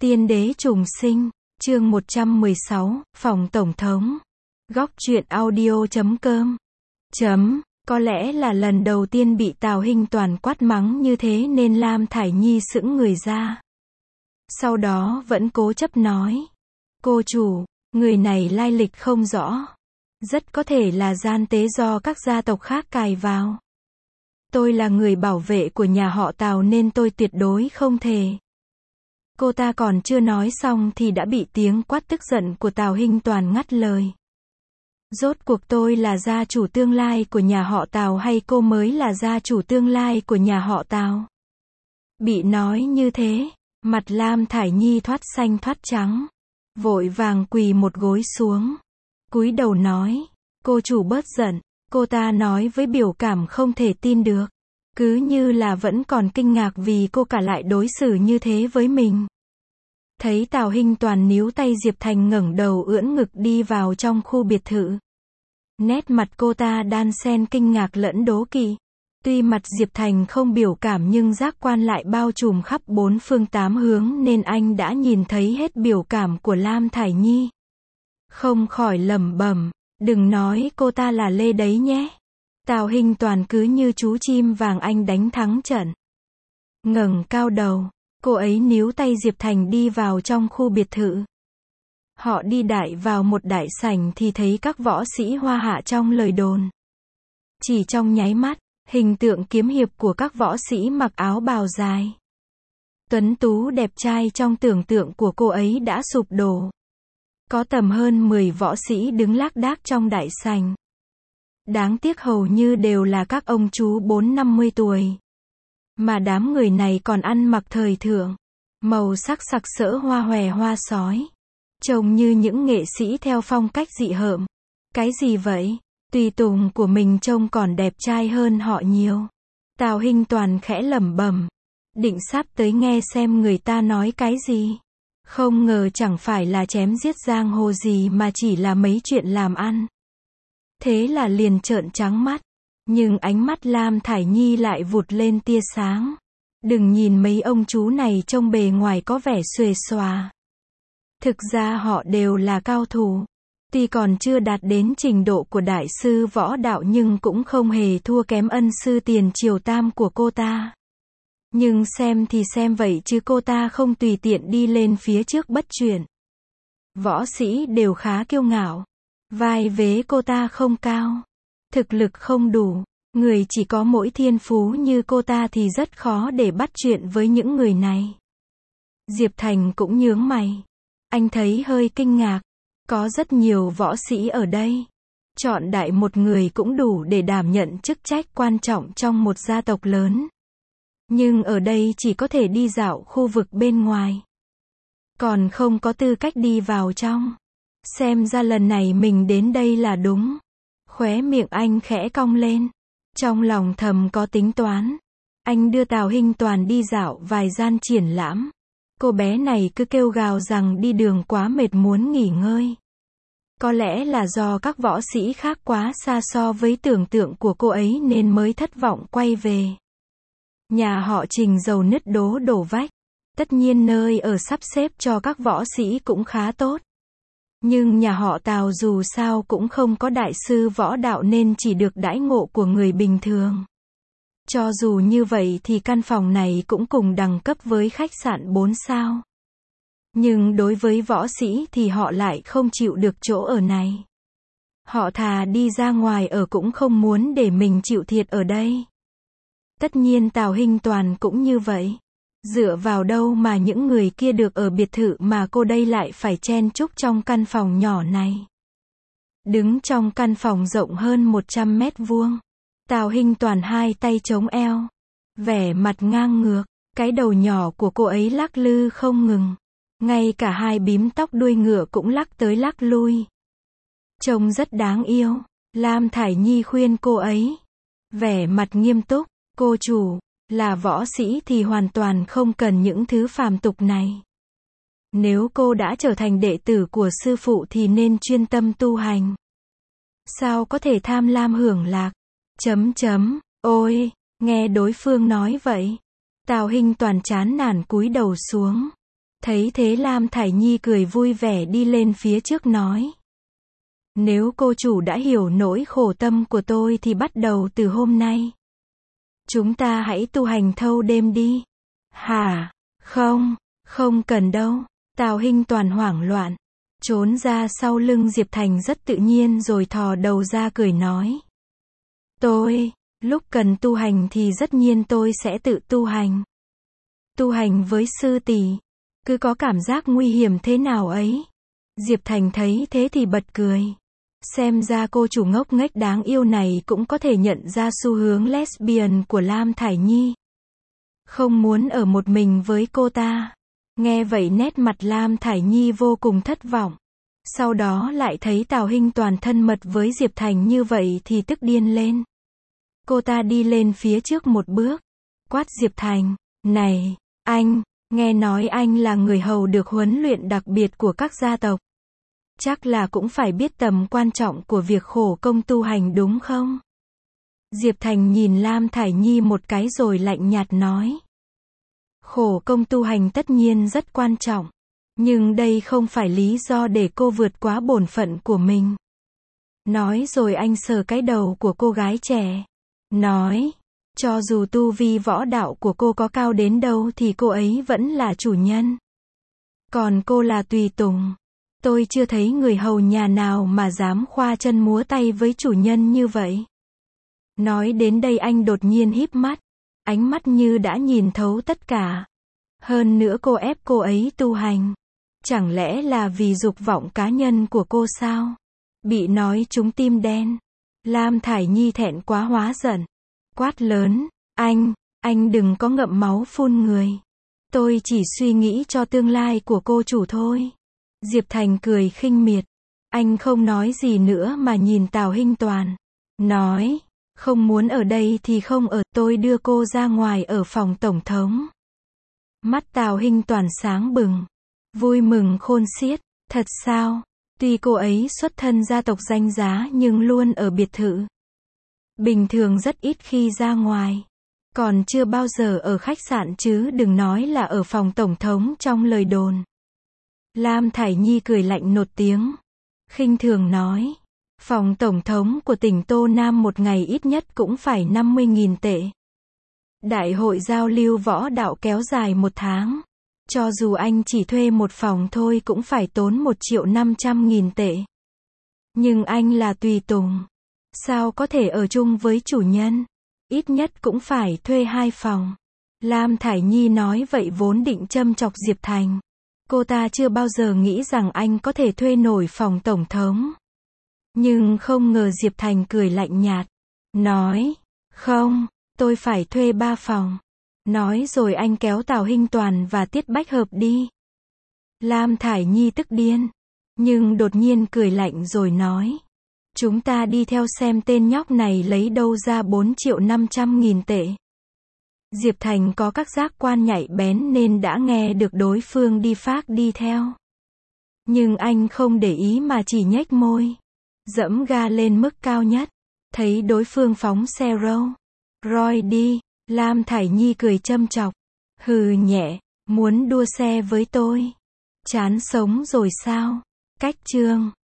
Tiên đế trùng sinh, chương 116, phòng tổng thống. Góc truyện audio.com. Có lẽ là lần đầu tiên bị Tào Hinh Toàn quát mắng như thế nên Lam Thải Nhi sững người ra. Sau đó vẫn cố chấp nói. Cô chủ, người này lai lịch không rõ. Rất có thể là gian tế do các gia tộc khác cài vào. Tôi là người bảo vệ của nhà họ Tào nên tôi tuyệt đối không thể. Cô ta còn chưa nói xong thì đã bị tiếng quát tức giận của Tào Hinh Toàn ngắt lời. Rốt cuộc tôi là gia chủ tương lai của nhà họ Tào hay cô mới là gia chủ tương lai của nhà họ Tào? Bị nói như thế, mặt Lam Thải Nhi thoát xanh thoát trắng. Vội vàng quỳ một gối xuống. Cúi đầu nói, cô chủ bớt giận. Cô ta nói với biểu cảm không thể tin được. Cứ như là vẫn còn kinh ngạc vì cô cả lại đối xử như thế với mình. Thấy Tào Hinh Toàn níu tay Diệp Thành ngẩng đầu ưỡn ngực đi vào trong khu biệt thự. Nét mặt cô ta đan xen kinh ngạc lẫn đố kỵ. Tuy mặt Diệp Thành không biểu cảm nhưng giác quan lại bao trùm khắp bốn phương tám hướng nên anh đã nhìn thấy hết biểu cảm của Lam Thải Nhi. Không khỏi lẩm bẩm, đừng nói cô ta là Lê đấy nhé. Tào Hinh Toàn cứ như chú chim vàng anh đánh thắng trận. Ngẩng cao đầu, cô ấy níu tay Diệp Thành đi vào trong khu biệt thự. Họ đi đại vào một đại sảnh thì thấy các võ sĩ hoa hạ trong lời đồn. Chỉ trong nháy mắt, hình tượng kiếm hiệp của các võ sĩ mặc áo bào dài, tuấn tú đẹp trai trong tưởng tượng của cô ấy đã sụp đổ. Có tầm hơn 10 võ sĩ đứng lác đác trong đại sảnh. Đáng tiếc hầu như đều là các ông chú 40-50 tuổi. Mà đám người này còn ăn mặc thời thượng, màu sắc sặc sỡ hoa hòe hoa sói. Trông như những nghệ sĩ theo phong cách dị hợm. Cái gì vậy? Tùy tùng của mình trông còn đẹp trai hơn họ nhiều. Tào Hinh Toàn khẽ lẩm bẩm, định sắp tới nghe xem người ta nói cái gì. Không ngờ chẳng phải là chém giết giang hồ gì mà chỉ là mấy chuyện làm ăn. Thế là liền trợn trắng mắt. Nhưng ánh mắt Lam Thải Nhi lại vụt lên tia sáng. Đừng nhìn mấy ông chú này trông bề ngoài có vẻ xuề xòa. Thực ra họ đều là cao thủ. Tuy còn chưa đạt đến trình độ của đại sư võ đạo nhưng cũng không hề thua kém ân sư Tiền Triều Tam của cô ta. Nhưng xem thì xem vậy chứ cô ta không tùy tiện đi lên phía trước bắt chuyện. Võ sĩ đều khá kiêu ngạo. Vai vế cô ta không cao. Thực lực không đủ. Người chỉ có mỗi thiên phú như cô ta thì rất khó để bắt chuyện với những người này. Diệp Thành cũng nhướng mày. Anh thấy hơi kinh ngạc. Có rất nhiều võ sĩ ở đây. Chọn đại một người cũng đủ để đảm nhận chức trách quan trọng trong một gia tộc lớn. Nhưng ở đây chỉ có thể đi dạo khu vực bên ngoài. Còn không có tư cách đi vào trong. Xem ra lần này mình đến đây là đúng. Khóe miệng anh khẽ cong lên. Trong lòng thầm có tính toán. Anh đưa Tào Hinh Toàn đi dạo vài gian triển lãm. Cô bé này cứ kêu gào rằng đi đường quá mệt muốn nghỉ ngơi. Có lẽ là do các võ sĩ khác quá xa so với tưởng tượng của cô ấy nên mới thất vọng quay về. Nhà họ Trình giàu nứt đổ vách. Tất nhiên nơi ở sắp xếp cho các võ sĩ cũng khá tốt. Nhưng nhà họ Tào dù sao cũng không có đại sư võ đạo nên chỉ được đãi ngộ của người bình thường. Cho dù như vậy thì căn phòng này cũng cùng đẳng cấp với khách sạn 4 sao. Nhưng đối với võ sĩ thì họ lại không chịu được chỗ ở này. Họ thà đi ra ngoài ở cũng không muốn để mình chịu thiệt ở đây. Tất nhiên Tào Hinh Toàn cũng như vậy. Dựa vào đâu mà những người kia được ở biệt thự mà cô đây lại phải chen chúc trong căn phòng nhỏ này. Đứng trong căn phòng rộng hơn 100 mét vuông. Tào Hinh Toàn hai tay chống eo. Vẻ mặt ngang ngược. Cái đầu nhỏ của cô ấy lắc lư không ngừng. Ngay cả hai bím tóc đuôi ngựa cũng lắc tới lắc lui. Trông rất đáng yêu. Lam Thải Nhi khuyên cô ấy. Vẻ mặt nghiêm túc. Cô chủ, là võ sĩ thì hoàn toàn không cần những thứ phàm tục này. Nếu cô đã trở thành đệ tử của sư phụ thì nên chuyên tâm tu hành. Sao có thể tham lam hưởng lạc? Ôi, nghe đối phương nói vậy. Tào Hinh Toàn chán nản cúi đầu xuống. Thấy thế Lam Thải Nhi cười vui vẻ đi lên phía trước nói. Nếu cô chủ đã hiểu nỗi khổ tâm của tôi thì bắt đầu từ hôm nay. Chúng ta hãy tu hành thâu đêm đi. Hả? Không, không cần đâu. Tào Hinh Toàn hoảng loạn. Trốn ra sau lưng Diệp Thành rất tự nhiên rồi thò đầu ra cười nói. Lúc cần tu hành thì tất nhiên tôi sẽ tự tu hành. Tu hành với sư tỷ, cứ có cảm giác nguy hiểm thế nào ấy. Diệp Thành thấy thế thì bật cười. Xem ra cô chủ ngốc nghếch đáng yêu này cũng có thể nhận ra xu hướng lesbian của Lam Thải Nhi. Không muốn ở một mình với cô ta. Nghe vậy nét mặt Lam Thải Nhi vô cùng thất vọng. Sau đó lại thấy Tào Hinh Toàn thân mật với Diệp Thành như vậy thì tức điên lên. Cô ta đi lên phía trước một bước, quát Diệp Thành, này, anh, nghe nói anh là người hầu được huấn luyện đặc biệt của các gia tộc. Chắc là cũng phải biết tầm quan trọng của việc khổ công tu hành đúng không? Diệp Thành nhìn Lam Thải Nhi một cái rồi lạnh nhạt nói. Khổ công tu hành tất nhiên rất quan trọng. Nhưng đây không phải lý do để cô vượt quá bổn phận của mình. Nói rồi anh sờ cái đầu của cô gái trẻ. Nói, cho dù tu vi võ đạo của cô có cao đến đâu thì cô ấy vẫn là chủ nhân. Còn cô là tùy tùng. Tôi chưa thấy người hầu nhà nào mà dám khoa chân múa tay với chủ nhân như vậy. Nói đến đây anh đột nhiên híp mắt. Ánh mắt như đã nhìn thấu tất cả. Hơn nữa cô ép cô ấy tu hành. Chẳng lẽ là vì dục vọng cá nhân của cô sao? Bị nói trúng tim đen. Lam Thải Nhi thẹn quá hóa giận. Quát lớn, anh đừng có ngậm máu phun người. Tôi chỉ suy nghĩ cho tương lai của cô chủ thôi. Diệp Thành cười khinh miệt. Anh không nói gì nữa mà nhìn Tào Hinh Toàn. Nói, không muốn ở đây thì không ở, tôi đưa cô ra ngoài ở phòng tổng thống. Mắt Tào Hinh Toàn sáng bừng. Vui mừng khôn xiết. Thật sao? Tuy cô ấy xuất thân gia tộc danh giá nhưng luôn ở biệt thự. Bình thường rất ít khi ra ngoài. Còn chưa bao giờ ở khách sạn chứ đừng nói là ở phòng tổng thống trong lời đồn. Lam Thải Nhi cười lạnh nột tiếng. Khinh thường nói. Phòng tổng thống của tỉnh Tô Nam một ngày ít nhất cũng phải 50.000 tệ. Đại hội giao lưu võ đạo kéo dài 1 tháng. Cho dù anh chỉ thuê một phòng thôi cũng phải tốn 1.500.000 tệ. Nhưng anh là tùy tùng. Sao có thể ở chung với chủ nhân? Ít nhất cũng phải thuê 2 phòng. Lam Thải Nhi nói vậy vốn định châm chọc Diệp Thành. Cô ta chưa bao giờ nghĩ rằng anh có thể thuê nổi phòng tổng thống. Nhưng không ngờ Diệp Thành cười lạnh nhạt. Nói, không, tôi phải thuê 3 phòng. Nói rồi anh kéo Tào Hinh Toàn và Tiết Bách Hợp đi. Lam Thải Nhi tức điên. Nhưng đột nhiên cười lạnh rồi nói. Chúng ta đi theo xem tên nhóc này lấy đâu ra 4.500.000 tệ. Diệp Thành có các giác quan nhạy bén nên đã nghe được đối phương đi phác đi theo. Nhưng anh không để ý mà chỉ nhếch môi. Dẫm ga lên mức cao nhất. Thấy đối phương phóng xe Roy đi. Lam Thải Nhi cười châm chọc. Hừ nhẹ, muốn đua xe với tôi. Chán sống rồi sao? Cách chương